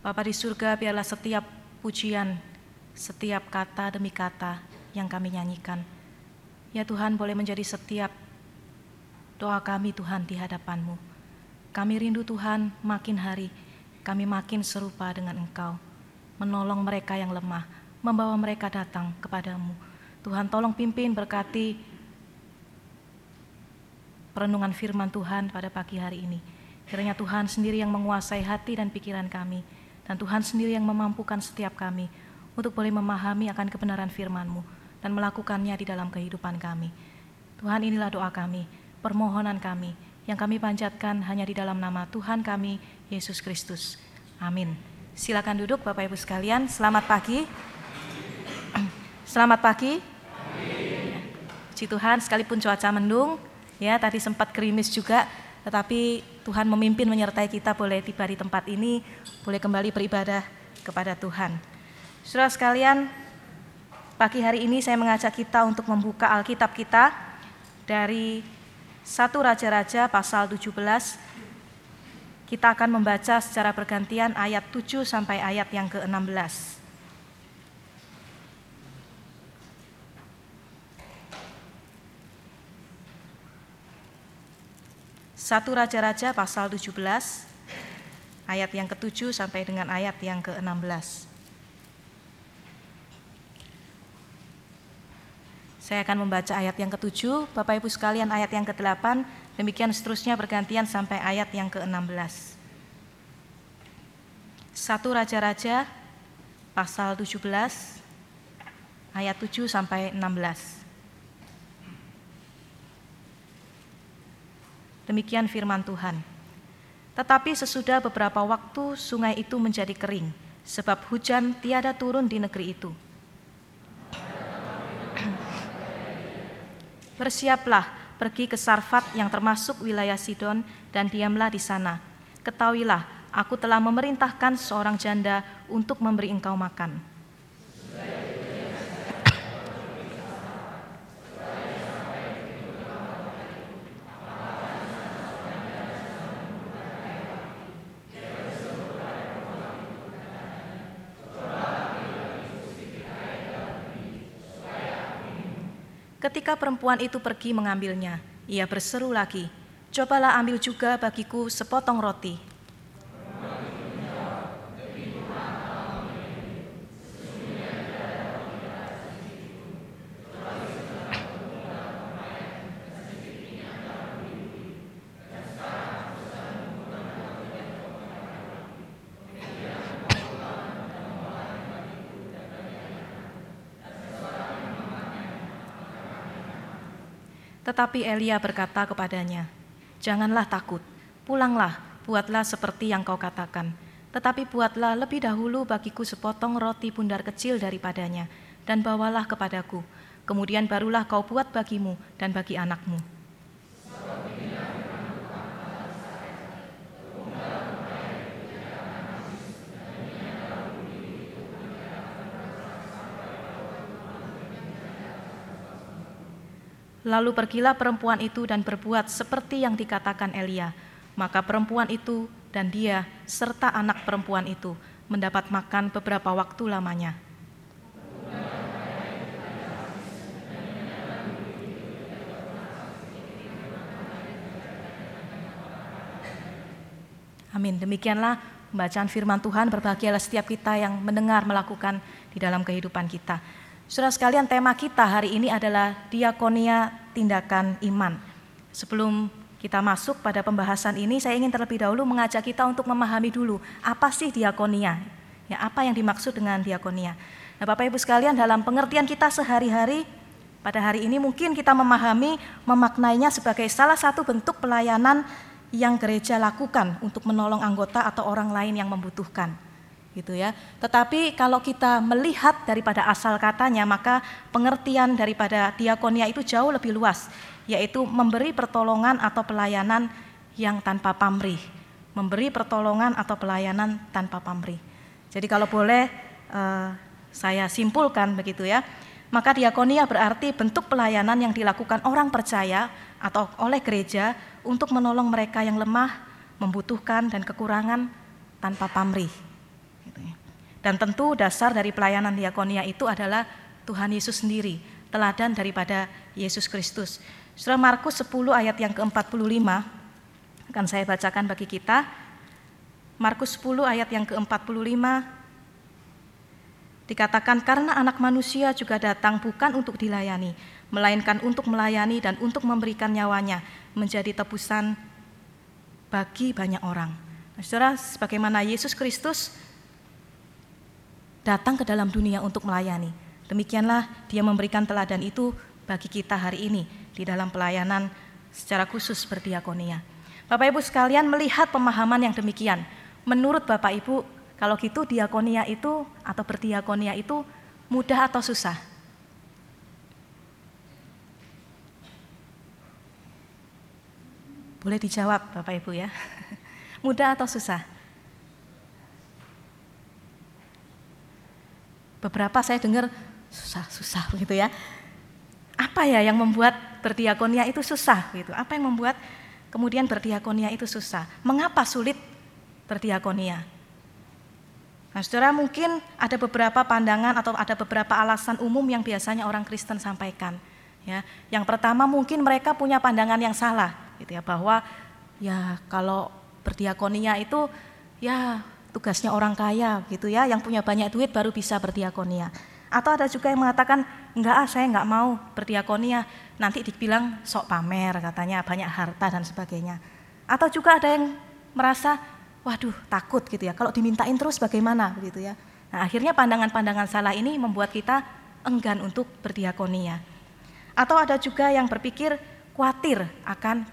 Bapa di surga, biarlah setiap pujian, setiap kata demi kata yang kami nyanyikan, ya Tuhan, boleh menjadi setiap doa kami Tuhan di hadapan-Mu. Kami rindu Tuhan, makin hari kami makin serupa dengan Engkau, menolong mereka yang lemah, membawa mereka datang kepadamu. Tuhan, tolong pimpin, berkati perenungan firman Tuhan pada pagi hari ini. Kiranya Tuhan sendiri yang menguasai hati dan pikiran kami, dan Tuhan sendiri yang memampukan setiap kami untuk boleh memahami akan kebenaran firman-Mu dan melakukannya di dalam kehidupan kami. Tuhan, inilah doa kami, permohonan kami, yang kami panjatkan hanya di dalam nama Tuhan kami, Yesus Kristus. Amin. Silakan duduk Bapak Ibu sekalian, selamat pagi. Selamat pagi. Puji Tuhan, sekalipun cuaca mendung, ya tadi sempat gerimis juga, tetapi Tuhan memimpin menyertai kita, boleh tiba di tempat ini, boleh kembali beribadah kepada Tuhan. Saudara sekalian, pagi hari ini saya mengajak kita untuk membuka Alkitab kita dari 1 Raja-Raja pasal 17. Kita akan membaca secara bergantian ayat 7 sampai ayat yang ke-16. 1 Raja-Raja pasal 17 ayat yang ke-7 sampai dengan ayat yang ke-16. Saya akan membaca ayat yang ke-7, Bapak Ibu sekalian ayat yang ke-8, demikian seterusnya bergantian sampai ayat yang ke-16. 1 Raja-Raja pasal 17 ayat 7 sampai 16. Demikian firman Tuhan. Tetapi sesudah beberapa waktu sungai itu menjadi kering, sebab hujan tiada turun di negeri itu. Bersiaplah, pergi ke Sarfat yang termasuk wilayah Sidon, dan diamlah di sana. Ketahuilah, aku telah memerintahkan seorang janda untuk memberi engkau makan. Ketika perempuan itu pergi mengambilnya, ia berseru lagi, "Cobalah ambil juga bagiku sepotong roti." Tetapi Elia berkata kepadanya, "Janganlah takut, pulanglah, buatlah seperti yang kau katakan. Tetapi buatlah lebih dahulu bagiku sepotong roti bundar kecil daripadanya, dan bawalah kepadaku. Kemudian barulah kau buat bagimu dan bagi anakmu." Lalu pergilah perempuan itu dan berbuat seperti yang dikatakan Elia. Maka perempuan itu dan dia serta anak perempuan itu mendapat makan beberapa waktu lamanya. Amin. Demikianlah pembacaan firman Tuhan. Berbahagialah setiap kita yang mendengar, melakukan di dalam kehidupan kita. Saudara sekalian, tema kita hari ini adalah diakonia tindakan iman. Sebelum kita masuk pada pembahasan ini, saya ingin terlebih dahulu mengajak kita untuk memahami dulu apa sih diakonia. Ya, apa yang dimaksud dengan diakonia? Nah, Bapak Ibu sekalian, dalam pengertian kita sehari-hari pada hari ini mungkin kita memahami, memaknainya sebagai salah satu bentuk pelayanan yang gereja lakukan untuk menolong anggota atau orang lain yang membutuhkan. Gitu ya. Tetapi kalau kita melihat daripada asal katanya, maka pengertian daripada diakonia itu jauh lebih luas, yaitu memberi pertolongan atau pelayanan yang tanpa pamrih. Memberi pertolongan atau pelayanan tanpa pamrih. Jadi kalau boleh saya simpulkan begitu ya, maka diakonia berarti bentuk pelayanan yang dilakukan orang percaya atau oleh gereja untuk menolong mereka yang lemah, membutuhkan dan kekurangan tanpa pamrih. Dan tentu dasar dari pelayanan diakonia itu adalah Tuhan Yesus sendiri, teladan daripada Yesus Kristus. Saudara, Markus 10 ayat yang ke-45 akan saya bacakan bagi kita. Markus 10 ayat yang ke-45 dikatakan, karena anak manusia juga datang bukan untuk dilayani, melainkan untuk melayani dan untuk memberikan nyawanya menjadi tebusan bagi banyak orang. Nah, saudara, sebagaimana Yesus Kristus datang ke dalam dunia untuk melayani, demikianlah dia memberikan teladan itu bagi kita hari ini di dalam pelayanan secara khusus berdiakonia. Bapak Ibu sekalian, melihat pemahaman yang demikian, menurut Bapak Ibu, kalau gitu diakonia itu atau berdiakonia itu mudah atau susah? Boleh dijawab Bapak Ibu ya. Mudah atau susah? Beberapa saya dengar susah begitu ya. Apa ya yang membuat berdiakonia itu susah gitu? Apa yang membuat kemudian berdiakonia itu susah? Mengapa sulit berdiakonia? Nah, saudara, mungkin ada beberapa pandangan atau ada beberapa alasan umum yang biasanya orang Kristen sampaikan. Ya, yang pertama mungkin mereka punya pandangan yang salah, gitu ya, bahwa ya kalau berdiakonia itu ya tugasnya orang kaya, gitu ya, yang punya banyak duit baru bisa berdiakonia. Atau ada juga yang mengatakan enggak, saya enggak mau berdiakonia, nanti dibilang sok pamer, katanya banyak harta dan sebagainya. Atau juga ada yang merasa waduh takut gitu ya, kalau dimintain terus bagaimana begitu ya. Nah, akhirnya pandangan-pandangan salah ini membuat kita enggan untuk berdiakonia. Atau ada juga yang berpikir khawatir akan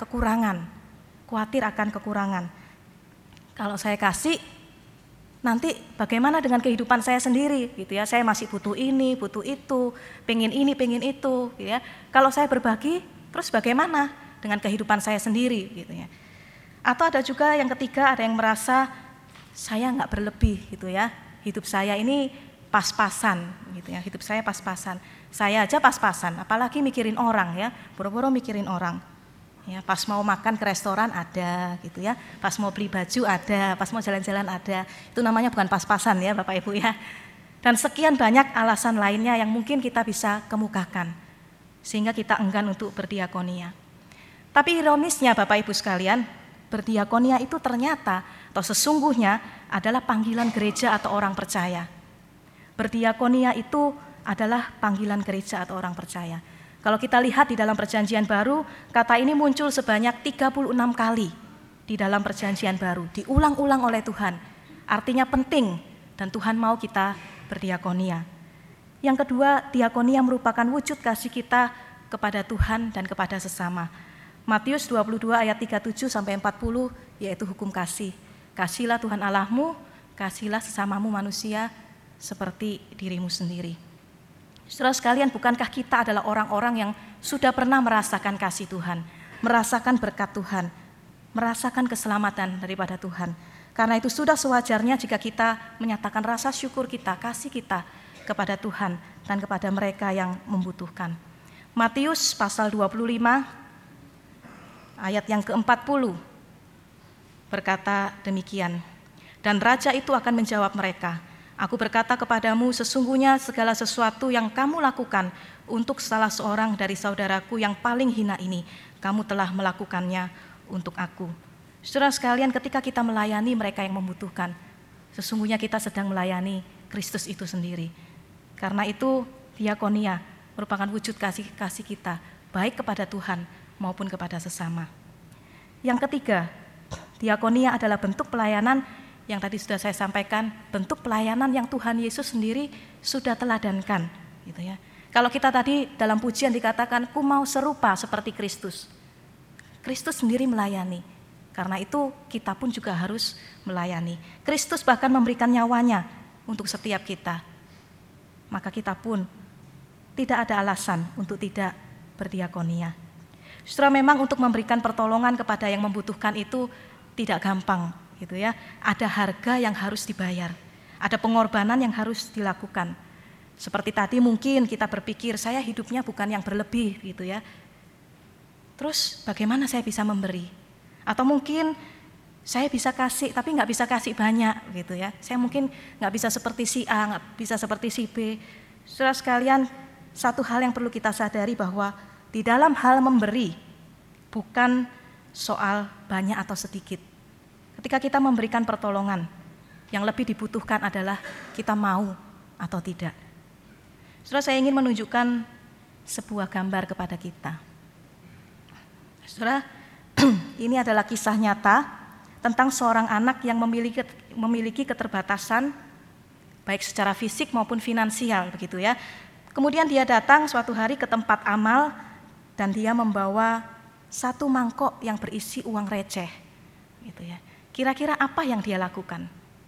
kekurangan. Kalau saya kasih, nanti bagaimana dengan kehidupan saya sendiri gitu ya, saya masih butuh ini, butuh itu, pengen ini, pengen itu gitu ya. Kalau saya berbagi, terus bagaimana dengan kehidupan saya sendiri gitu ya. Atau ada juga yang ketiga, ada yang merasa saya nggak berlebih gitu ya, hidup saya ini pas-pasan gitu ya, hidup saya pas-pasan, saya aja pas-pasan, apalagi mikirin orang ya, boro-boro mikirin orang ya, pas mau makan ke restoran ada gitu ya, pas mau beli baju ada, pas mau jalan-jalan ada, itu namanya bukan pas-pasan ya Bapak Ibu ya. Dan sekian banyak alasan lainnya yang mungkin kita bisa kemukakan sehingga kita enggan untuk berdiakonia. Tapi ironisnya Bapak Ibu sekalian, berdiakonia itu ternyata atau sesungguhnya adalah panggilan gereja atau orang percaya. Berdiakonia itu adalah panggilan gereja atau orang percaya. Kalau kita lihat di dalam perjanjian baru, kata ini muncul sebanyak 36 kali di dalam perjanjian baru, diulang-ulang oleh Tuhan. Artinya penting dan Tuhan mau kita berdiakonia. Yang kedua, diakonia merupakan wujud kasih kita kepada Tuhan dan kepada sesama. Matius 22 ayat 37 sampai 40 yaitu hukum kasih. Kasihilah Tuhan Allahmu, kasihilah sesamamu manusia seperti dirimu sendiri. Saudara sekalian, bukankah kita adalah orang-orang yang sudah pernah merasakan kasih Tuhan, merasakan berkat Tuhan, merasakan keselamatan daripada Tuhan. Karena itu sudah sewajarnya jika kita menyatakan rasa syukur kita, kasih kita kepada Tuhan dan kepada mereka yang membutuhkan. Matius pasal 25 ayat yang ke-40 berkata demikian, dan raja itu akan menjawab mereka, aku berkata kepadamu, sesungguhnya segala sesuatu yang kamu lakukan untuk salah seorang dari saudaraku yang paling hina ini, kamu telah melakukannya untuk aku. Saudara sekalian, ketika kita melayani mereka yang membutuhkan, sesungguhnya kita sedang melayani Kristus itu sendiri. Karena itu diakonia merupakan wujud kasih kita, baik kepada Tuhan maupun kepada sesama. Yang ketiga, diakonia adalah bentuk pelayanan yang tadi sudah saya sampaikan, bentuk pelayanan yang Tuhan Yesus sendiri sudah teladankan, gitu ya. Kalau kita tadi dalam pujian dikatakan, ku mau serupa seperti Kristus. Kristus sendiri melayani, karena itu kita pun juga harus melayani. Kristus bahkan memberikan nyawanya untuk setiap kita. Maka kita pun tidak ada alasan untuk tidak berdiakonia. Saudara, memang untuk memberikan pertolongan kepada yang membutuhkan itu tidak gampang, gitu ya. Ada harga yang harus dibayar, ada pengorbanan yang harus dilakukan. Seperti tadi mungkin kita berpikir saya hidupnya bukan yang berlebih, gitu ya. Terus bagaimana saya bisa memberi? Atau mungkin Saya bisa kasih, tapi nggak bisa kasih banyak, gitu ya. Saya mungkin nggak bisa seperti si A, nggak bisa seperti si B. Saudara sekalian, satu hal yang perlu kita sadari bahwa di dalam hal memberi, bukan soal banyak atau sedikit. Ketika kita memberikan pertolongan, yang lebih dibutuhkan adalah kita mau atau tidak. Saudara, saya ingin menunjukkan sebuah gambar kepada kita. Saudara, ini adalah kisah nyata tentang seorang anak yang memiliki keterbatasan baik secara fisik maupun finansial, begitu ya. Kemudian dia datang suatu hari ke tempat amal dan dia membawa satu mangkok yang berisi uang receh, gitu ya. Kira-kira apa yang dia lakukan?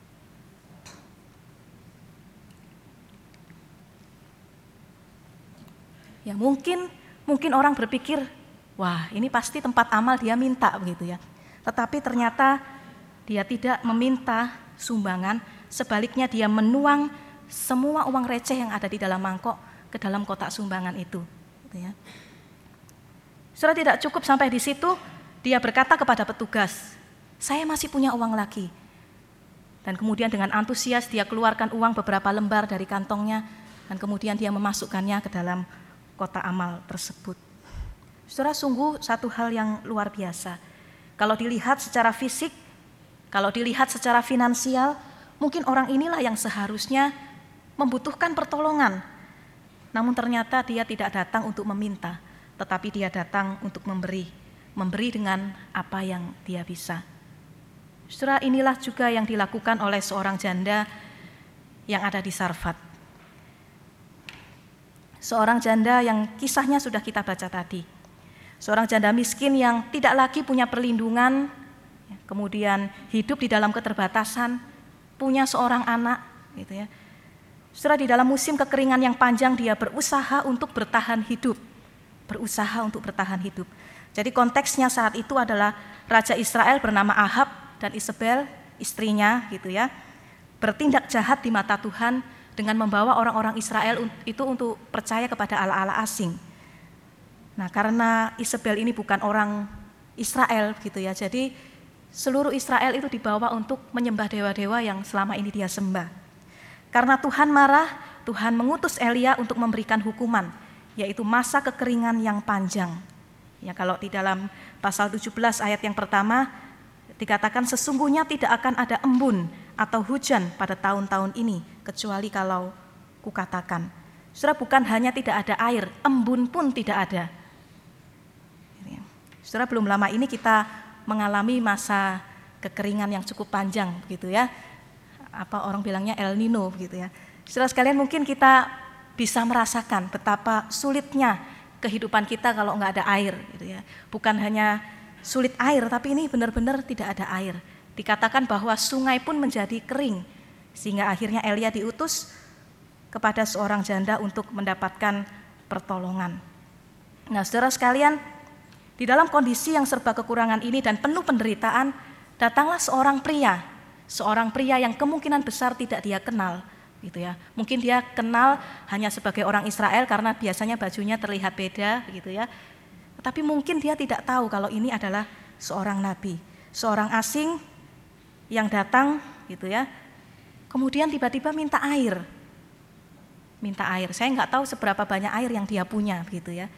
Ya mungkin orang berpikir, wah ini pasti tempat amal dia minta, begitu ya. Tetapi ternyata dia tidak meminta sumbangan, sebaliknya dia menuang semua uang receh yang ada di dalam mangkok ke dalam kotak sumbangan itu. Gitu ya. Saudara, tidak cukup sampai di situ, dia berkata kepada petugas, saya masih punya uang lagi. Dan kemudian dengan antusias dia keluarkan uang beberapa lembar dari kantongnya dan kemudian dia memasukkannya ke dalam kotak amal tersebut. Saudara, sungguh satu hal yang luar biasa. Kalau dilihat secara fisik, kalau dilihat secara finansial, mungkin orang inilah yang seharusnya membutuhkan pertolongan. Namun ternyata dia tidak datang untuk meminta, tetapi dia datang untuk memberi dengan apa yang dia bisa. Saudara, inilah juga yang dilakukan oleh seorang janda yang ada di Sarfat. Seorang janda yang kisahnya sudah kita baca tadi. Seorang janda miskin yang tidak lagi punya perlindungan, kemudian hidup di dalam keterbatasan, punya seorang anak, gitu ya. Setelah di dalam musim kekeringan yang panjang dia berusaha untuk bertahan hidup, Jadi konteksnya saat itu adalah Raja Israel bernama Ahab dan Isabel, istrinya, gitu ya, bertindak jahat di mata Tuhan dengan membawa orang-orang Israel itu untuk percaya kepada allah-allah asing. Nah, karena Isabel ini bukan orang Israel, gitu ya. Jadi seluruh Israel itu dibawa untuk menyembah dewa-dewa yang selama ini dia sembah. Karena Tuhan marah, Tuhan mengutus Elia untuk memberikan hukuman, yaitu masa kekeringan yang panjang. Ya, kalau di dalam pasal 17 ayat yang pertama dikatakan sesungguhnya tidak akan ada embun atau hujan pada tahun-tahun ini kecuali kalau kukatakan. Saudara, bukan hanya tidak ada air, embun pun tidak ada. Saudara, belum lama ini kita mengalami masa kekeringan yang cukup panjang, begitu ya. Apa orang bilangnya El Nino, begitu ya. Saudara sekalian, mungkin kita bisa merasakan betapa sulitnya kehidupan kita kalau nggak ada air, gitu ya. Bukan hanya sulit air, tapi ini benar-benar tidak ada air. Dikatakan bahwa sungai pun menjadi kering, sehingga akhirnya Elia diutus kepada seorang janda untuk mendapatkan pertolongan. Nah, saudara sekalian, di dalam kondisi yang serba kekurangan ini dan penuh penderitaan, datanglah seorang pria yang kemungkinan besar tidak dia kenal, gitu ya. Mungkin dia kenal hanya sebagai orang Israel karena biasanya bajunya terlihat beda, gitu ya. Tetapi mungkin dia tidak tahu kalau ini adalah seorang nabi, seorang asing yang datang, gitu ya. Kemudian tiba-tiba minta air. Saya nggak tahu seberapa banyak air yang dia punya, gitu ya.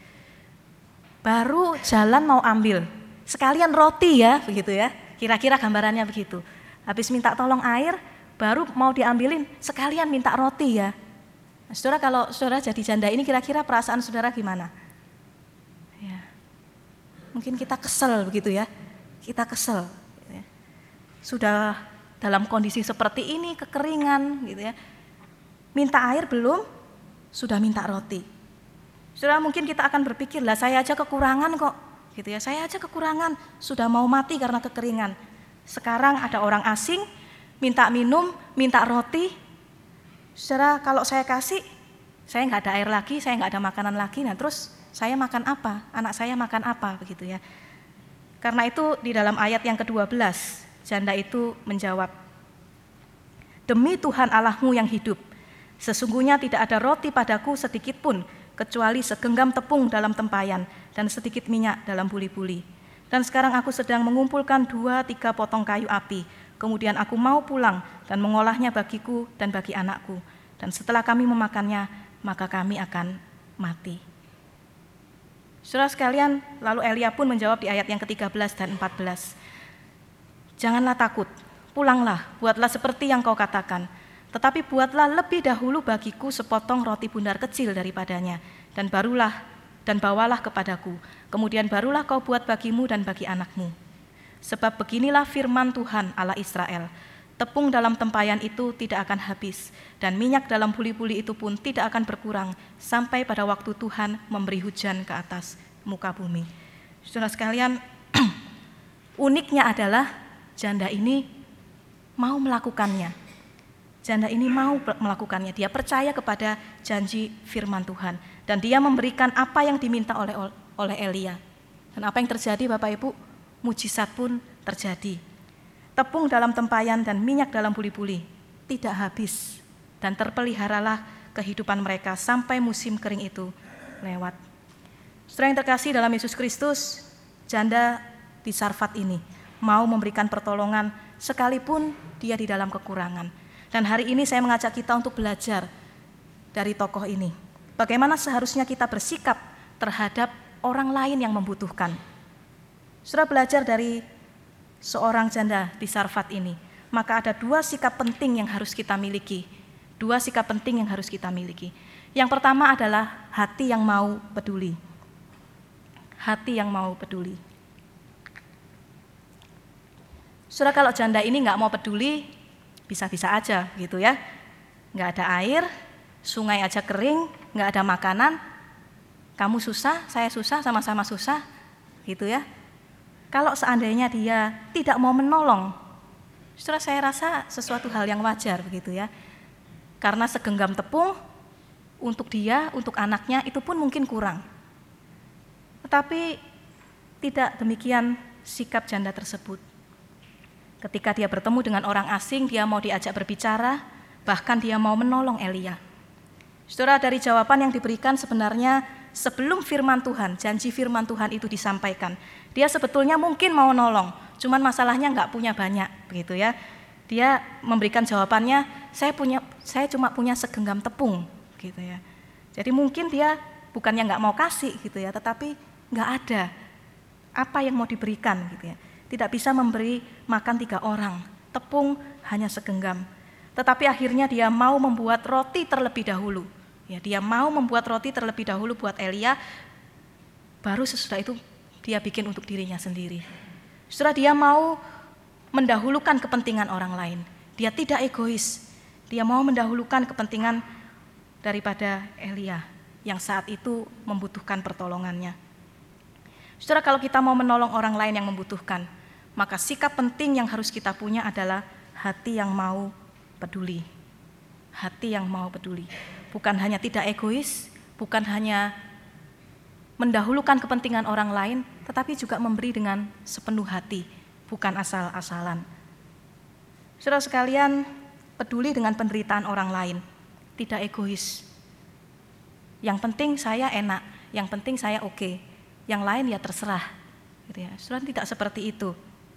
Baru jalan mau ambil, sekalian roti ya, begitu ya. Kira-kira gambarannya begitu. Habis minta tolong air, baru mau diambilin, sekalian minta roti ya. Nah, saudara, kalau saudara jadi janda ini kira-kira perasaan saudara gimana? Ya. Mungkin kita kesel begitu ya. Kita kesel. Gitu ya. Sudah dalam kondisi seperti ini, kekeringan gitu ya. Minta air belum, sudah minta roti. Saudara, mungkin kita akan berpikir, lah saya aja kekurangan kok, gitu ya. Saya aja kekurangan, sudah mau mati karena kekeringan. Sekarang ada orang asing, minta minum, minta roti. Saudara, kalau saya kasih, saya nggak ada air lagi, saya nggak ada makanan lagi. Nah terus saya makan apa? Anak saya makan apa? Begitu ya. Karena itu di dalam ayat yang ke-12, janda itu menjawab, demi Tuhan Allahmu yang hidup, sesungguhnya tidak ada roti padaku sedikit pun, kecuali segenggam tepung dalam tempayan dan sedikit minyak dalam buli-buli. Dan sekarang aku sedang mengumpulkan 2-3 potong kayu api. Kemudian aku mau pulang dan mengolahnya bagiku dan bagi anakku. Dan setelah kami memakannya, maka kami akan mati. Saudara sekalian, lalu Elia pun menjawab di ayat yang ke-13 dan 14. Janganlah takut, pulanglah, buatlah seperti yang kau katakan. Tetapi buatlah lebih dahulu bagiku sepotong roti bundar kecil daripadanya, dan bawalah kepadaku. Kemudian barulah kau buat bagimu dan bagi anakmu. Sebab beginilah firman Tuhan Allah Israel, tepung dalam tempayan itu tidak akan habis, dan minyak dalam buli-buli itu pun tidak akan berkurang, sampai pada waktu Tuhan memberi hujan ke atas muka bumi. Saudara sekalian, uniknya adalah janda ini mau melakukannya. Janda ini mau melakukannya, dia percaya kepada janji firman Tuhan. Dan dia memberikan apa yang diminta oleh Elia. Dan apa yang terjadi Bapak Ibu? Mujizat pun terjadi. Tepung dalam tempayan dan minyak dalam buli-buli tidak habis. Dan terpeliharalah kehidupan mereka sampai musim kering itu lewat. Saudara yang terkasih dalam Yesus Kristus, janda di Sarfat ini mau memberikan pertolongan sekalipun dia di dalam kekurangan. Dan hari ini saya mengajak kita untuk belajar dari tokoh ini. Bagaimana seharusnya kita bersikap terhadap orang lain yang membutuhkan. Saudara belajar dari seorang janda di Sarfat ini, maka ada 2 sikap penting yang harus kita miliki. 2 sikap penting yang harus kita miliki. Yang pertama adalah hati yang mau peduli. Hati yang mau peduli. Saudara, kalau janda ini nggak mau peduli, bisa-bisa aja gitu ya. Nggak ada air, sungai aja kering, nggak ada makanan, kamu susah, saya susah, sama-sama susah, gitu ya. Kalau seandainya dia tidak mau menolong, saudara, saya rasa sesuatu hal yang wajar begitu ya. Karena segenggam tepung untuk dia, untuk anaknya itu pun mungkin kurang. Tetapi tidak demikian sikap janda tersebut. Ketika dia bertemu dengan orang asing, dia mau diajak berbicara, bahkan dia mau menolong Elia. Saudara, dari jawaban yang diberikan sebenarnya sebelum firman Tuhan, janji firman Tuhan itu disampaikan, dia sebetulnya mungkin mau nolong, cuman masalahnya nggak punya banyak, begitu ya. Dia memberikan jawabannya, saya cuma punya segenggam tepung, gitu ya. Jadi mungkin dia bukannya nggak mau kasih, gitu ya, tetapi nggak ada apa yang mau diberikan, gitu ya. Tidak bisa memberi makan 3 orang, tepung hanya segenggam. Tetapi akhirnya dia mau membuat roti terlebih dahulu. Ya, dia mau membuat roti terlebih dahulu buat Elia, baru sesudah itu dia bikin untuk dirinya sendiri. Setelah dia mau mendahulukan kepentingan orang lain. Dia tidak egois. Dia mau mendahulukan kepentingan daripada Elia yang saat itu membutuhkan pertolongannya. Saudara, kalau kita mau menolong orang lain yang membutuhkan, maka sikap penting yang harus kita punya adalah hati yang mau peduli. Hati yang mau peduli. Bukan hanya tidak egois, bukan hanya mendahulukan kepentingan orang lain, tetapi juga memberi dengan sepenuh hati, bukan asal-asalan. Saudara sekalian, peduli dengan penderitaan orang lain, tidak egois. Yang penting saya enak, yang penting saya oke, yang lain ya terserah. Gitu ya. Saudara, tidak seperti itu.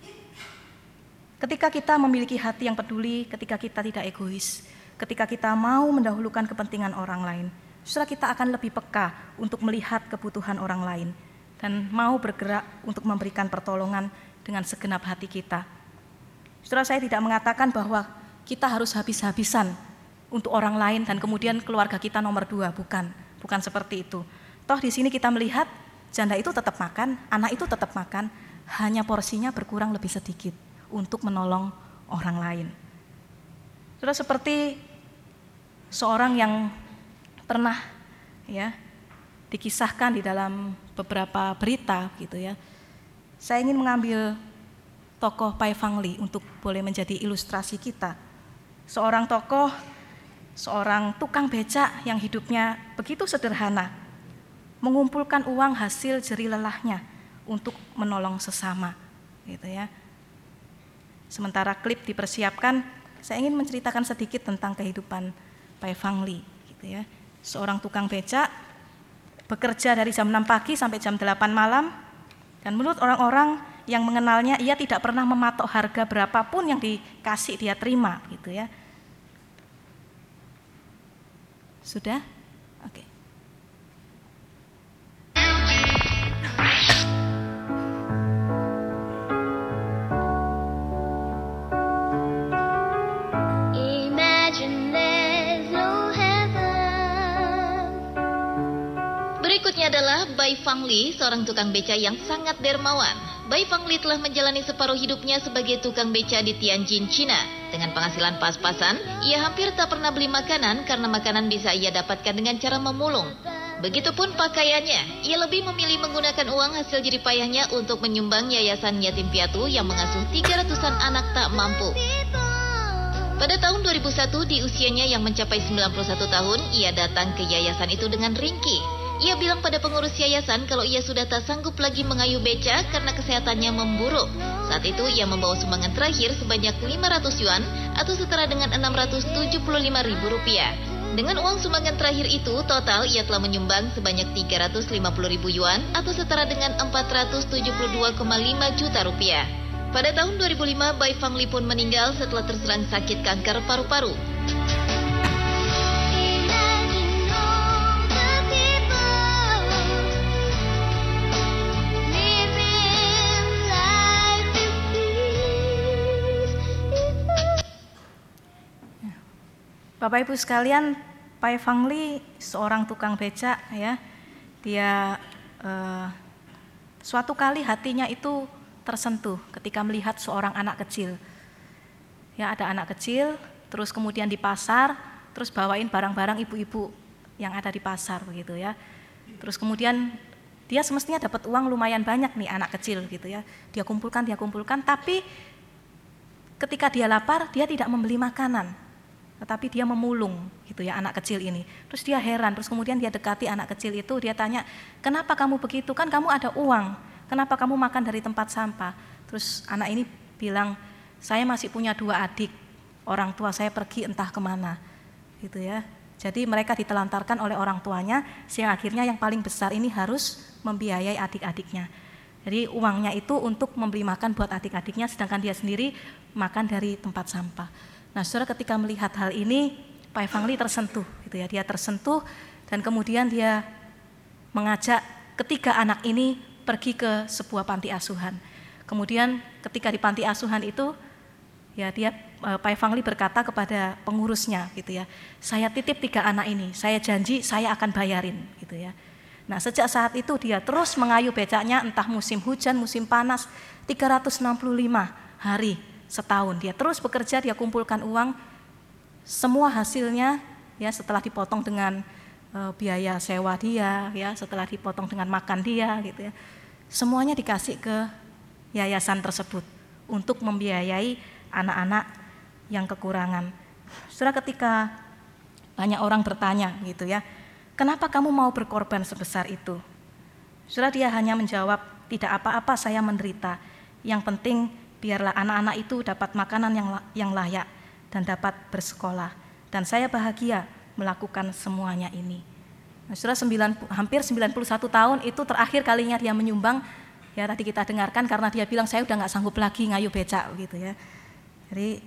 Ketika kita memiliki hati yang peduli, ketika kita tidak egois, ketika kita mau mendahulukan kepentingan orang lain, saudara, kita akan lebih peka untuk melihat kebutuhan orang lain dan mau bergerak untuk memberikan pertolongan dengan segenap hati kita. Saudara, saya tidak mengatakan bahwa kita harus habis-habisan untuk orang lain dan kemudian keluarga kita nomor 2, bukan seperti itu. Toh di sini kita melihat janda itu tetap makan, anak itu tetap makan, hanya porsinya berkurang lebih sedikit untuk menolong orang lain. Saudara, seperti seorang yang pernah ya dikisahkan di dalam beberapa berita gitu ya. Saya ingin mengambil tokoh Pai Fang Li untuk boleh menjadi ilustrasi kita. Seorang tokoh, seorang tukang becak yang hidupnya begitu sederhana, mengumpulkan uang hasil jerih lelahnya untuk menolong sesama gitu ya. Sementara klip dipersiapkan, saya ingin menceritakan sedikit tentang kehidupan Pai Fang Li gitu ya. Seorang tukang becak bekerja dari jam 6 pagi sampai jam 8 malam Dan menurut orang-orang yang mengenalnya, ia tidak pernah mematok harga berapapun yang dikasih dia terima, gitu ya. Sudah? Oke. Berikutnya adalah Bai Fangli, seorang tukang beca yang sangat dermawan. Bai Fangli telah menjalani separuh hidupnya sebagai tukang beca di Tianjin, Cina. Dengan penghasilan pas-pasan, ia hampir tak pernah beli makanan karena makanan bisa ia dapatkan dengan cara memulung. Begitupun pakaiannya, ia lebih memilih menggunakan uang hasil jerih payahnya untuk menyumbang yayasan yatim piatu yang mengasuh 300-an anak tak mampu. Pada tahun 2001, di usianya yang mencapai 91 tahun, ia datang ke yayasan itu dengan ringkih. Ia bilang pada pengurus yayasan kalau ia sudah tak sanggup lagi mengayuh beca karena kesehatannya memburuk. Saat itu ia membawa sumbangan terakhir sebanyak 500 yuan atau setara dengan 675.000 rupiah. Dengan uang sumbangan terakhir itu, total ia telah menyumbang sebanyak 350.000 yuan atau setara dengan 472,5 juta rupiah. Pada tahun 2005, Bai Fangli pun meninggal setelah terserang sakit kanker paru-paru. Bapak Ibu sekalian, Bai Fangli seorang tukang becak ya. Dia suatu kali hatinya itu tersentuh ketika melihat seorang anak kecil. Ya, ada anak kecil, terus kemudian di pasar, terus bawain barang-barang ibu-ibu yang ada di pasar begitu ya. Terus kemudian dia semestinya dapat uang lumayan banyak nih anak kecil gitu ya. Dia kumpulkan, tapi ketika dia lapar, dia tidak membeli makanan. Tetapi dia memulung gitu ya anak kecil ini. Terus dia heran, terus kemudian dia dekati anak kecil itu, dia tanya, "Kenapa kamu begitu? Kan kamu ada uang. Kenapa kamu makan dari tempat sampah?" Terus anak ini bilang, "Saya masih punya 2 adik. Orang tua saya pergi entah kemana." Gitu ya. Jadi mereka ditelantarkan oleh orang tuanya, sehingga akhirnya yang paling besar ini harus membiayai adik-adiknya. Jadi uangnya itu untuk membeli makan buat adik-adiknya, sedangkan dia sendiri makan dari tempat sampah. Nah, saudara, ketika melihat hal ini, Bai Fangli tersentuh, gitu ya. Dia tersentuh dan kemudian dia mengajak ketiga anak ini pergi ke sebuah panti asuhan. Kemudian ketika di panti asuhan itu, ya Bai Fangli berkata kepada pengurusnya, gitu ya, "Saya titip 3 anak ini, saya janji saya akan bayarin," gitu ya. Nah, sejak saat itu dia terus mengayuh becaknya, entah musim hujan, musim panas, 365 hari. Setahun dia terus bekerja, dia kumpulkan uang, semua hasilnya ya setelah dipotong dengan biaya sewa dia, ya setelah dipotong dengan makan dia, gitu ya, semuanya dikasih ke yayasan tersebut untuk membiayai anak-anak yang kekurangan. Saudara, ketika banyak orang bertanya, gitu ya, "Kenapa kamu mau berkorban sebesar itu?" Saudara, dia hanya menjawab, "Tidak apa-apa, saya menderita. Yang penting biarlah anak-anak itu dapat makanan yang layak dan dapat bersekolah. Dan saya bahagia melakukan semuanya ini." Nah, saudara, hampir 91 tahun itu terakhir kalinya dia menyumbang. Ya, tadi kita dengarkan karena dia bilang, "Saya udah nggak sanggup lagi ngayuh becak," gitu ya. Jadi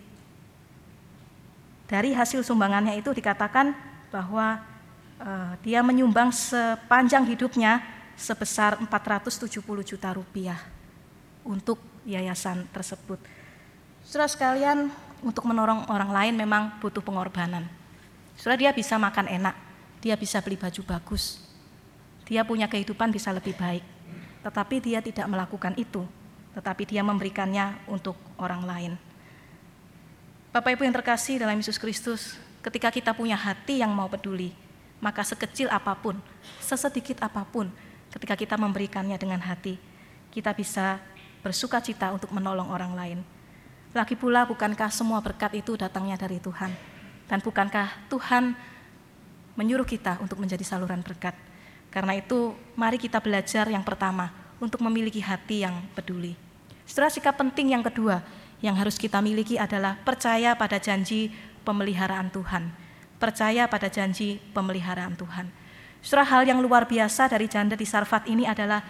dari hasil sumbangannya itu dikatakan bahwa dia menyumbang sepanjang hidupnya sebesar 470 juta rupiah untuk yayasan tersebut. Saudara sekalian, untuk menolong orang lain memang butuh pengorbanan. Saudara, dia bisa makan enak, dia bisa beli baju bagus, dia punya kehidupan bisa lebih baik, tetapi dia tidak melakukan itu, tetapi dia memberikannya untuk orang lain. Bapak Ibu yang terkasih dalam Yesus Kristus, ketika kita punya hati yang mau peduli, maka sekecil apapun, sesedikit apapun, ketika kita memberikannya dengan hati, kita bisa bersuka cita untuk menolong orang lain. Lagi pula, bukankah semua berkat itu datangnya dari Tuhan? Dan bukankah Tuhan menyuruh kita untuk menjadi saluran berkat? Karena itu, mari kita belajar yang pertama, untuk memiliki hati yang peduli. Saudara, sikap penting yang kedua yang harus kita miliki adalah percaya pada janji pemeliharaan Tuhan. Percaya pada janji pemeliharaan Tuhan. Saudara, hal yang luar biasa dari janda di Sarfat ini adalah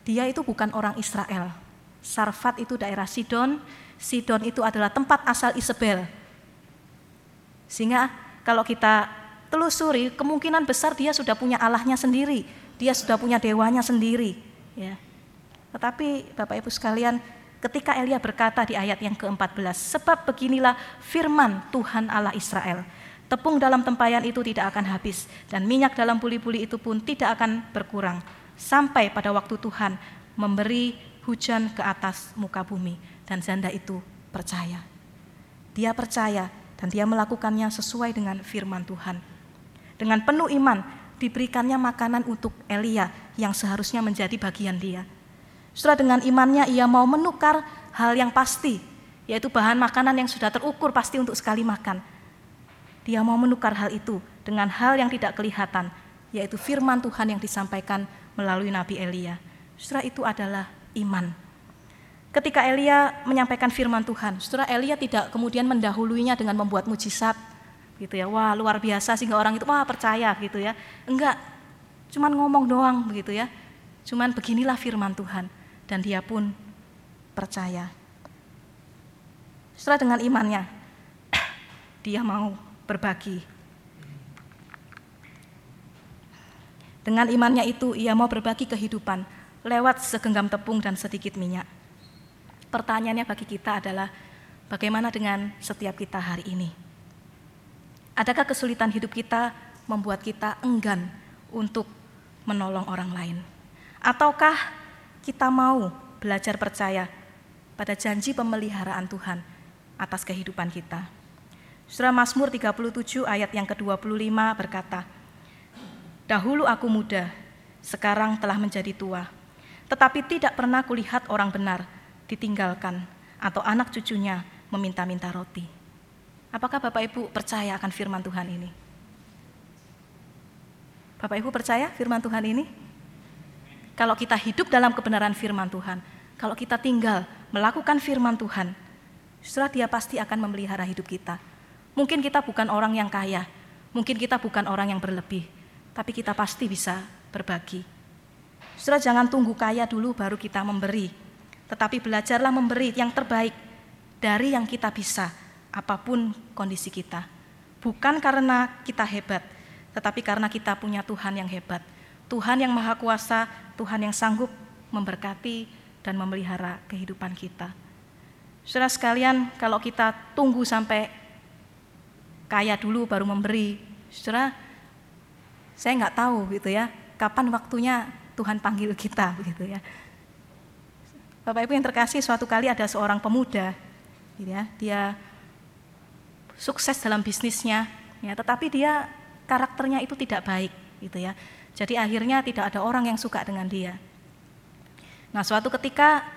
dia itu bukan orang Israel. Sarfat itu daerah Sidon, Sidon itu adalah tempat asal Isabel. Sehingga kalau kita telusuri, kemungkinan besar dia sudah punya Allahnya sendiri, dia sudah punya dewanya sendiri. Ya. Tetapi Bapak Ibu sekalian, ketika Elia berkata di ayat yang ke-14, sebab beginilah firman Tuhan Allah Israel, tepung dalam tempayan itu tidak akan habis, dan minyak dalam buli-buli itu pun tidak akan berkurang, sampai pada waktu Tuhan memberi hujan ke atas muka bumi. Dan janda itu percaya. Dia percaya dan dia melakukannya sesuai dengan firman Tuhan. Dengan penuh iman diberikannya makanan untuk Elia yang seharusnya menjadi bagian dia. Setelah dengan imannya ia mau menukar hal yang pasti, yaitu bahan makanan yang sudah terukur pasti untuk sekali makan. Dia mau menukar hal itu dengan hal yang tidak kelihatan, yaitu firman Tuhan yang disampaikan melalui Nabi Elia. Setelah itu adalah iman. Ketika Elia menyampaikan firman Tuhan, saudara, Elia tidak kemudian mendahuluinya dengan membuat mujizat, gitu ya. Wah, luar biasa sehingga orang itu percaya, gitu ya. Enggak, cuman ngomong doang, begitu ya. Cuman beginilah firman Tuhan, dan dia pun percaya. Setelah dengan imannya, dia mau berbagi. Dengan imannya itu, ia mau berbagi kehidupan lewat segenggam tepung dan sedikit minyak. Pertanyaannya bagi kita adalah, bagaimana dengan setiap kita hari ini? Adakah kesulitan hidup kita membuat kita enggan untuk menolong orang lain? Ataukah kita mau belajar percaya pada janji pemeliharaan Tuhan atas kehidupan kita? Surah Mazmur 37 ayat yang ke-25 berkata, dahulu aku muda, sekarang telah menjadi tua, tetapi tidak pernah kulihat orang benar ditinggalkan atau anak cucunya meminta-minta roti. Apakah Bapak Ibu percaya akan firman Tuhan ini? Bapak Ibu percaya firman Tuhan ini? Kalau kita hidup dalam kebenaran firman Tuhan, kalau kita tinggal melakukan firman Tuhan, setelah dia pasti akan memelihara hidup kita. Mungkin kita bukan orang yang kaya, mungkin kita bukan orang yang berlebih, tapi kita pasti bisa berbagi. Setelah jangan tunggu kaya dulu baru kita memberi, tetapi belajarlah memberi yang terbaik dari yang kita bisa, apapun kondisi kita. Bukan karena kita hebat, tetapi karena kita punya Tuhan yang hebat. Tuhan yang Maha Kuasa, Tuhan yang sanggup memberkati dan memelihara kehidupan kita. Saudara sekalian, kalau kita tunggu sampai kaya dulu baru memberi, saudara, saya nggak tahu gitu ya, kapan waktunya Tuhan panggil kita begitu ya. Bapak Ibu yang terkasih, suatu kali ada seorang pemuda, gitu ya, dia sukses dalam bisnisnya, ya, tetapi dia karakternya itu tidak baik, gitu ya. Jadi akhirnya tidak ada orang yang suka dengan dia. Nah, suatu ketika,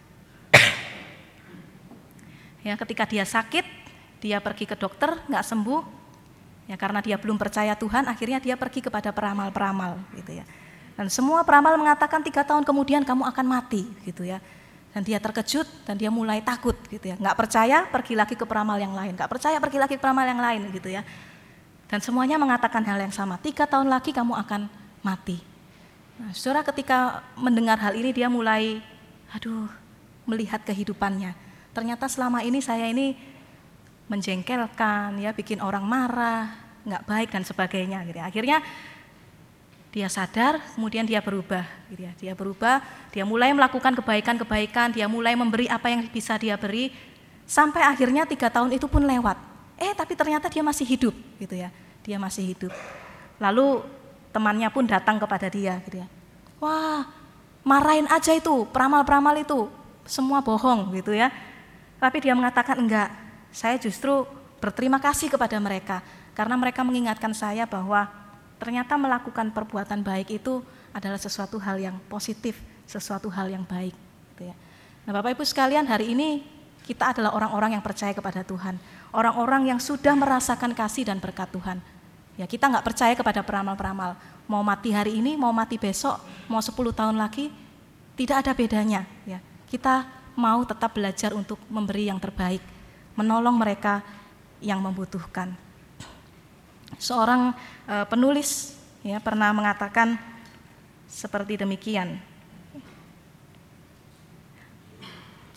ya, ketika dia sakit, dia pergi ke dokter, nggak sembuh, ya, karena dia belum percaya Tuhan. Akhirnya dia pergi kepada peramal-peramal, gitu ya. Dan semua peramal mengatakan 3 tahun kemudian kamu akan mati, gitu ya. Dan dia terkejut dan dia mulai takut gitu ya. Nggak percaya, pergi lagi ke peramal yang lain. Nggak percaya, pergi lagi ke peramal yang lain gitu ya. Dan semuanya mengatakan hal yang sama, 3 tahun lagi kamu akan mati. Nah, saudara, ketika mendengar hal ini dia mulai, melihat kehidupannya. Ternyata selama ini saya ini menjengkelkan, ya, bikin orang marah, nggak baik dan sebagainya gitu ya. Akhirnya dia sadar, kemudian dia berubah, gitu ya. Dia berubah, dia mulai melakukan kebaikan-kebaikan, dia mulai memberi apa yang bisa dia beri, sampai akhirnya 3 tahun itu pun lewat. Tapi ternyata dia masih hidup, gitu ya. Dia masih hidup. Lalu temannya pun datang kepada dia, gitu ya. Wah, marahin aja itu, peramal-peramal itu, semua bohong, gitu ya. Tapi dia mengatakan enggak, saya justru berterima kasih kepada mereka, karena mereka mengingatkan saya bahwa ternyata melakukan perbuatan baik itu adalah sesuatu hal yang positif, sesuatu hal yang baik. Gitu ya. Nah, Bapak Ibu sekalian, hari ini kita adalah orang-orang yang percaya kepada Tuhan, orang-orang yang sudah merasakan kasih dan berkat Tuhan. Ya, kita nggak percaya kepada peramal-peramal, mau mati hari ini, mau mati besok, mau 10 tahun lagi, tidak ada bedanya. Ya. Kita mau tetap belajar untuk memberi yang terbaik, menolong mereka yang membutuhkan. Seorang penulis, ya, pernah mengatakan seperti demikian.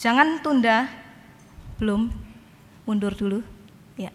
Jangan tunda, belum, mundur dulu. Ya.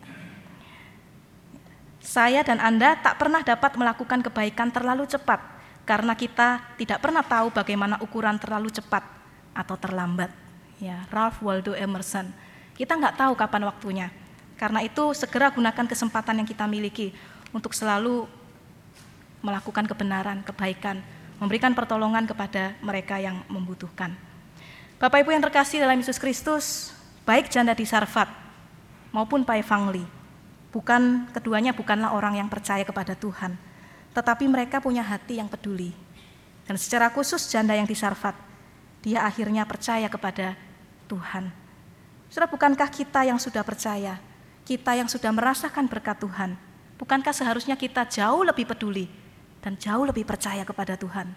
Saya dan Anda tak pernah dapat melakukan kebaikan terlalu cepat, karena kita tidak pernah tahu bagaimana ukuran terlalu cepat atau terlambat. Ya, Ralph Waldo Emerson. Kita nggak tahu kapan waktunya. Karena itu segera gunakan kesempatan yang kita miliki untuk selalu melakukan kebenaran, kebaikan, memberikan pertolongan kepada mereka yang membutuhkan. Bapak Ibu yang terkasih dalam Yesus Kristus, baik janda di Sarfat maupun Pai Fang Li, keduanya bukanlah orang yang percaya kepada Tuhan, tetapi mereka punya hati yang peduli. Dan secara khusus janda yang di Sarfat, dia akhirnya percaya kepada Tuhan. Saudara, bukankah kita yang sudah percaya, kita yang sudah merasakan berkat Tuhan, bukankah seharusnya kita jauh lebih peduli dan jauh lebih percaya kepada Tuhan?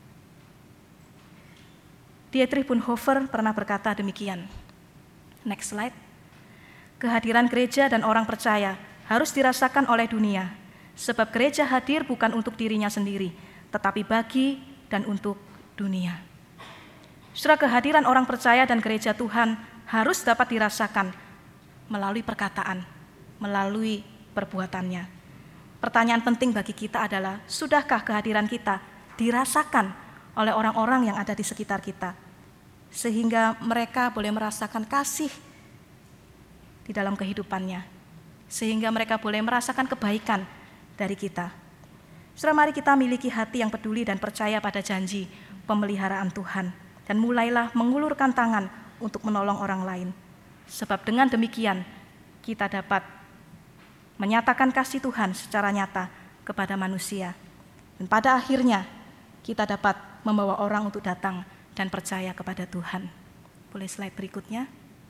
Dietrich Bonhoeffer pernah berkata demikian. Next slide. Kehadiran gereja dan orang percaya harus dirasakan oleh dunia, sebab gereja hadir bukan untuk dirinya sendiri, tetapi bagi dan untuk dunia. Saudara, kehadiran orang percaya dan gereja Tuhan harus dapat dirasakan melalui perkataan, melalui perbuatannya. Pertanyaan penting bagi kita adalah, sudahkah kehadiran kita dirasakan oleh orang-orang yang ada di sekitar kita, sehingga mereka boleh merasakan kasih di dalam kehidupannya, sehingga mereka boleh merasakan kebaikan dari kita. Saudara, mari kita miliki hati yang peduli dan percaya pada janji pemeliharaan Tuhan, dan mulailah mengulurkan tangan untuk menolong orang lain. Sebab dengan demikian kita dapat menyatakan kasih Tuhan secara nyata kepada manusia. Dan pada akhirnya kita dapat membawa orang untuk datang dan percaya kepada Tuhan. Boleh slide berikutnya.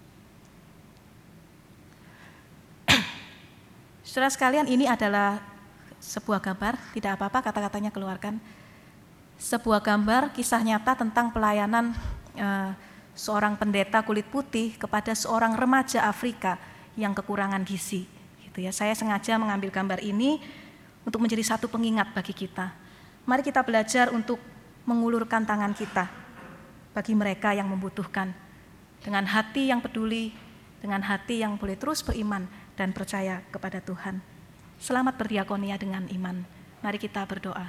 Saudara sekalian, ini adalah sebuah gambar, tidak apa-apa kata-katanya keluarkan. Sebuah gambar kisah nyata tentang pelayanan seorang pendeta kulit putih kepada seorang remaja Afrika yang kekurangan gizi. Gitu ya. Saya sengaja mengambil gambar ini untuk menjadi satu pengingat bagi kita. Mari kita belajar untuk mengulurkan tangan kita bagi mereka yang membutuhkan, dengan hati yang peduli, dengan hati yang boleh terus beriman dan percaya kepada Tuhan. Selamat berdiakonia dengan iman. Mari kita berdoa.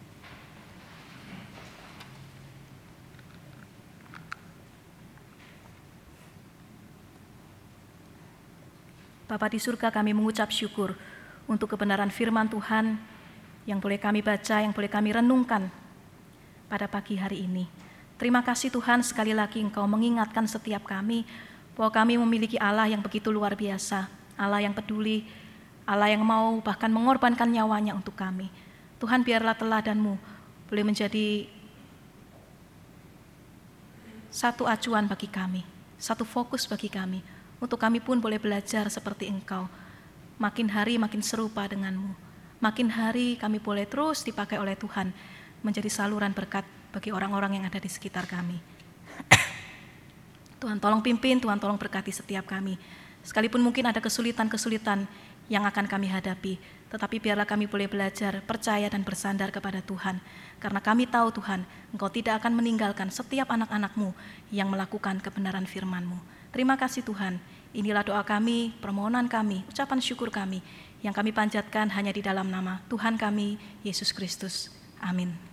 Bapa di surga, kami mengucap syukur untuk kebenaran firman Tuhan yang boleh kami baca, yang boleh kami renungkan pada pagi hari ini. Terima kasih Tuhan, sekali lagi Engkau mengingatkan setiap kami bahwa kami memiliki Allah yang begitu luar biasa, Allah yang peduli, Allah yang mau bahkan mengorbankan nyawanya untuk kami. Tuhan, biarlah teladan-Mu boleh menjadi satu acuan bagi kami, satu fokus bagi kami, untuk kami pun boleh belajar seperti Engkau, makin hari makin serupa dengan-Mu. Makin hari kami boleh terus dipakai oleh Tuhan menjadi saluran berkat bagi orang-orang yang ada di sekitar kami. Tuhan tolong pimpin, Tuhan tolong berkati setiap kami. Sekalipun mungkin ada kesulitan-kesulitan yang akan kami hadapi, tetapi biarlah kami boleh belajar, percaya dan bersandar kepada Tuhan. Karena kami tahu Tuhan, Engkau tidak akan meninggalkan setiap anak-anak-Mu yang melakukan kebenaran firman-Mu. Terima kasih Tuhan, inilah doa kami, permohonan kami, ucapan syukur kami, yang kami panjatkan hanya di dalam nama Tuhan kami, Yesus Kristus. Amin.